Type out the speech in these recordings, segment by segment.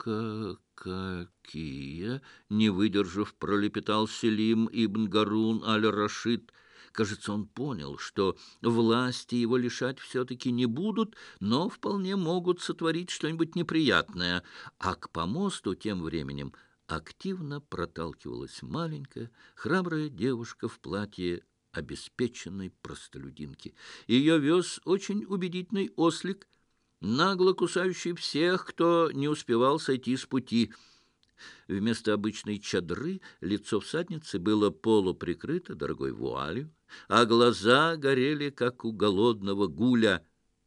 «Какие?» — не выдержав, пролепетал Селим ибн Гарун аль-Рашид. Кажется, он понял, что власти его лишать все-таки не будут, но вполне могут сотворить что-нибудь неприятное. А к помосту тем временем активно проталкивалась маленькая, храбрая девушка в платье обеспеченной простолюдинки. Ее вез очень убедительный ослик, нагло кусающий всех, кто не успевал сойти с пути. Вместо обычной чадры лицо всадницы было полуприкрыто дорогой вуалью, а глаза горели, как у голодного гуля.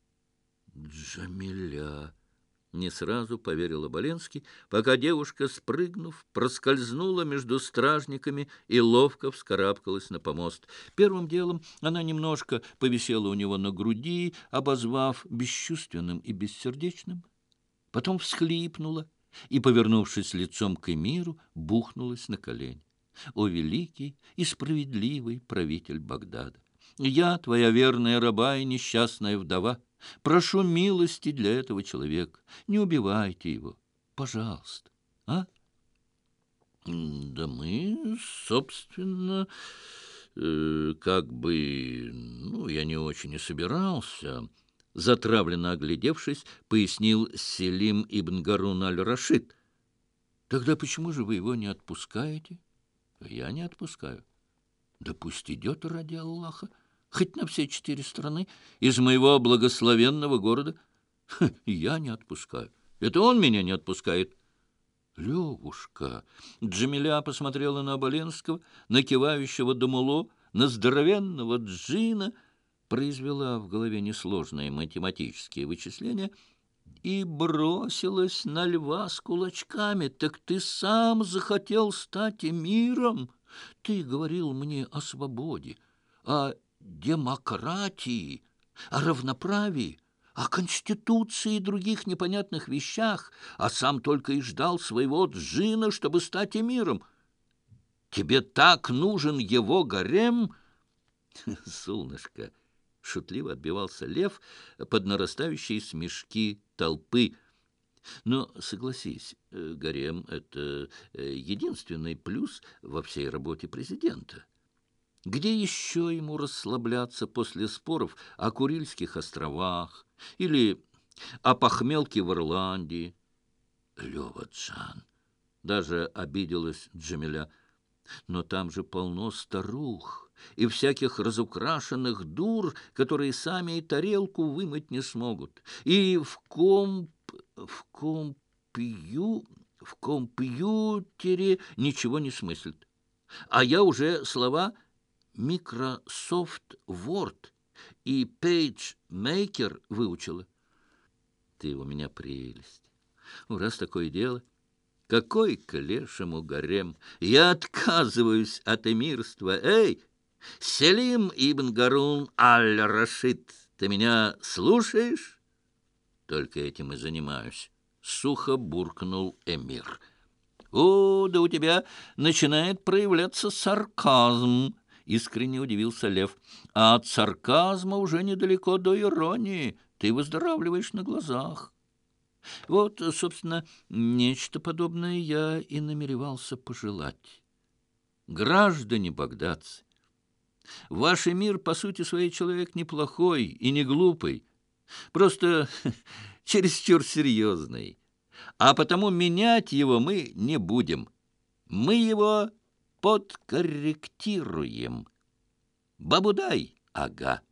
«Джамиля!» — не сразу поверил Оболенский, пока девушка, спрыгнув, проскользнула между стражниками и ловко вскарабкалась на помост. Первым делом она немножко повисела у него на груди, обозвав бесчувственным и бессердечным, потом всхлипнула и, повернувшись лицом к эмиру, бухнулась на колени. «О великий и справедливый правитель Багдада! Я, твоя верная раба и несчастная вдова, прошу милости для этого человека. Не убивайте его, пожалуйста, а?» «Да мы, собственно, как бы, ну, я не очень и собирался», — затравленно оглядевшись, пояснил Селим ибн Гарун аль-Рашид. «Тогда почему же вы его не отпускаете?» «Я не отпускаю». «Да пусть идет ради Аллаха, хоть на все 4 страны, из моего благословенного города». «Я не отпускаю. Это он меня не отпускает». «Левушка!» Джамиля посмотрела на Оболенского, на кивающего Дамуло, на здоровенного Джина, произвела в голове несложные математические вычисления и бросилась на льва с кулачками. «Так ты сам захотел стать эмиром? Ты говорил мне о свободе, о демократии, о равноправии, о Конституции и других непонятных вещах, а сам только и ждал своего джина, чтобы стать эмиром. Тебе так нужен его гарем?» «Солнышко!» — шутливо отбивался лев под нарастающие смешки толпы. «Но согласись, гарем — это единственный плюс во всей работе президента. Где еще ему расслабляться после споров о Курильских островах или о похмелке в Ирландии?» «Лева-джан!» — даже обиделась Джамиля. «Но там же полно старух и всяких разукрашенных дур, которые сами и тарелку вымыть не смогут, и в компьютере ничего не смыслят. А я уже слова Microsoft Word и PageMaker выучила». «Ты у меня прелесть. Ну, раз такое дело, какой к лешему гарем? Я отказываюсь от эмирства. Эй, Селим ибн Гарун аль-Рашид, ты меня слушаешь?» «Только этим и занимаюсь», — сухо буркнул эмир. «О, да у тебя начинает проявляться сарказм», — искренне удивился лев. «А от сарказма уже недалеко до иронии. Ты выздоравливаешь на глазах». Вот, собственно, нечто подобное я и намеревался пожелать. Граждане багдадцы, ваш эмир, по сути своей, человек неплохой и не глупый, просто чересчур серьезный, а потому менять его мы не будем. Мы его подкорректируем. Бабудай, ага.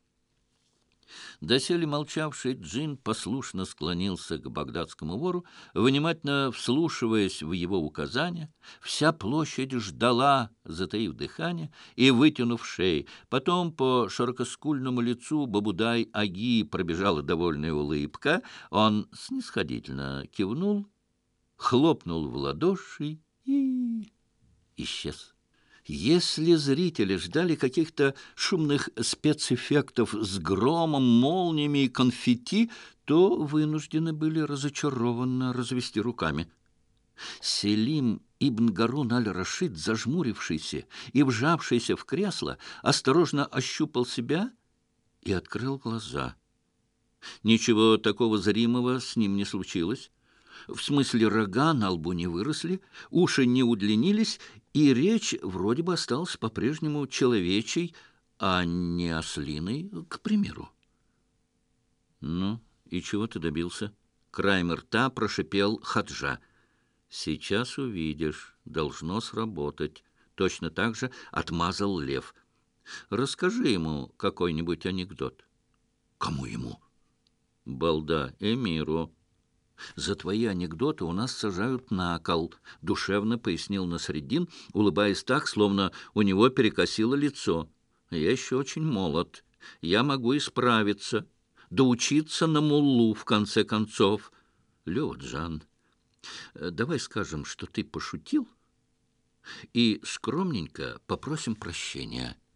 Доселе молчавший джин послушно склонился к багдадскому вору, внимательно вслушиваясь в его указания. Вся площадь ждала, затаив дыхание и вытянув шеи. Потом по широкоскульному лицу Бабудай-аги пробежала довольная улыбка. Он снисходительно кивнул, хлопнул в ладоши и исчез. Если зрители ждали каких-то шумных спецэффектов с громом, молниями и конфетти, то вынуждены были разочарованно развести руками. Селим ибн Гарун аль-Рашид, зажмурившийся и вжавшийся в кресло, осторожно ощупал себя и открыл глаза. Ничего такого зримого с ним не случилось. В смысле, рога на лбу не выросли, уши не удлинились, и речь вроде бы осталась по-прежнему человечей, а не ослиной, к примеру. Ну, и чего ты добился? Краем рта прошипел Хаджа. Сейчас увидишь, должно сработать. Точно так же отмазал Лев. Расскажи ему какой-нибудь анекдот. Кому ему? Балда, Эмиру. «За твои анекдоты у нас сажают на кол», — душевно пояснил Насреддин, улыбаясь так, словно у него перекосило лицо. «Я еще очень молод. Я могу исправиться, доучиться на муллу, в конце концов. Лёва-Джан, давай скажем, что ты пошутил, и скромненько попросим прощения».